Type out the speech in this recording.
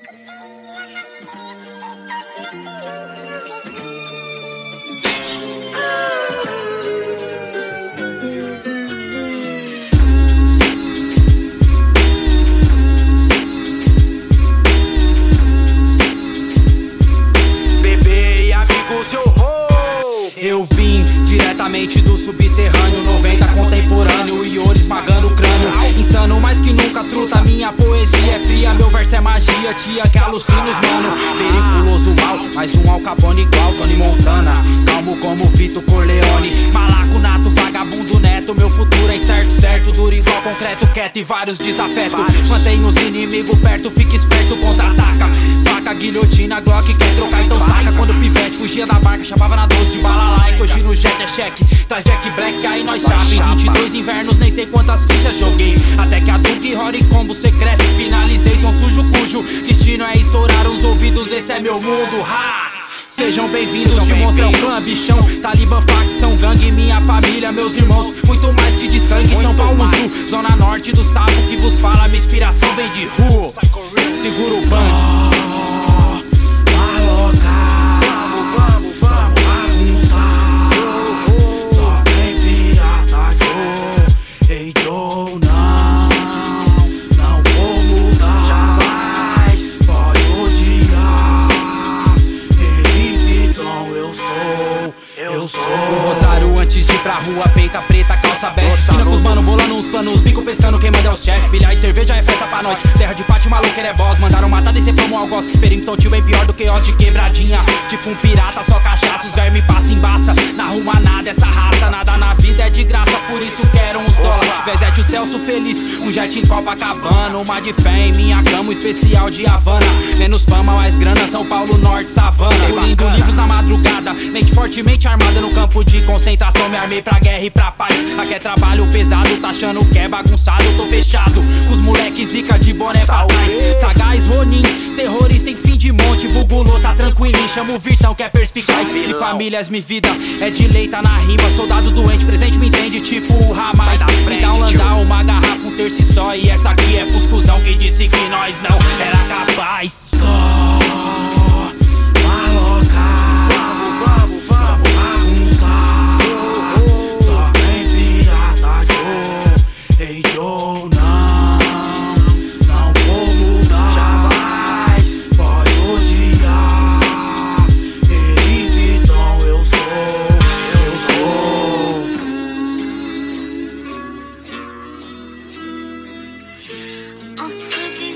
Eu vim diretamente do subterrâneo, 90 contemporâneo e ouro esmagando o crânio. Insano mais que nunca, truta, minha poesia é fria. Meu verso é magia, tia, que alucina os mano. Periculoso mal, mais um Al Capone igual Tony Montana. Calmo como Vito Corleone, malaco nato, vagabundo neto. Meu futuro é incerto, certo, duro igual concreto, quieto e vários desafetos. Mantém os inimigos perto, fica esperto, contra-ataca. Faca, guilhotina, Glock, quer trocar, então saca. Quando o pivete fugia da barca, chamava na doce de bala like. Hoje no jet é cheque, traz Jack Black, aí nós chapa. Em 22 invernos, nem sei quantas fichas joguei. Até que a Duke Rory combo secreto finalizei. Som sujo cujo destino é estourar os ouvidos, esse é meu mundo, ha! Sejam bem-vindos, de monstro é o clã, bichão. Talibã, facção, gangue, minha família, meus irmãos. Muito mais que de sangue, São Paulo Sul. Zona norte do sapo que vos fala, minha inspiração vem de rua. Segura o banco. O Rosário antes de ir pra rua, peita preta, calça bege. Esquina com os mano, bolando uns planos, bico pescando, quem manda é os chefes. Bilhar e cerveja é festa pra nós, terra de pátio, maluco, ele é boss. Mandaram matar, descer promo ao gosto. Perímetro tio bem pior do que os de quebradinha. Tipo um pirata, só cachaça, os verme passa embaça. Na rua nada, essa raça, nada na vida é de graça. Por isso quero uns dólar, Vezete o Celso feliz. Um jet em Copacabana, uma de fé em minha cama, um especial de Havana. Menos fama, mais grana, São Paulo Norte, savana. Lindo livros na madrugada, mente fortemente armada no campo de concentração. Me armei pra guerra e pra paz. Aqui é trabalho pesado, tá achando que é bagunçado. Eu tô fechado, com os moleques zica de boné pra trás. Sagaz, Ronin, terrorista em fim de monte. Vulgulô, tá tranquilinho, chama o Vitão que é perspicaz. E famílias me vida, é de lei, tá na rima. Soldado doente, presente me entende, tipo o Ramais. Me dá um landau, uma garrafa, um terço só. E essa aqui é pros cuzão que disse que nós não era capaz. Entre des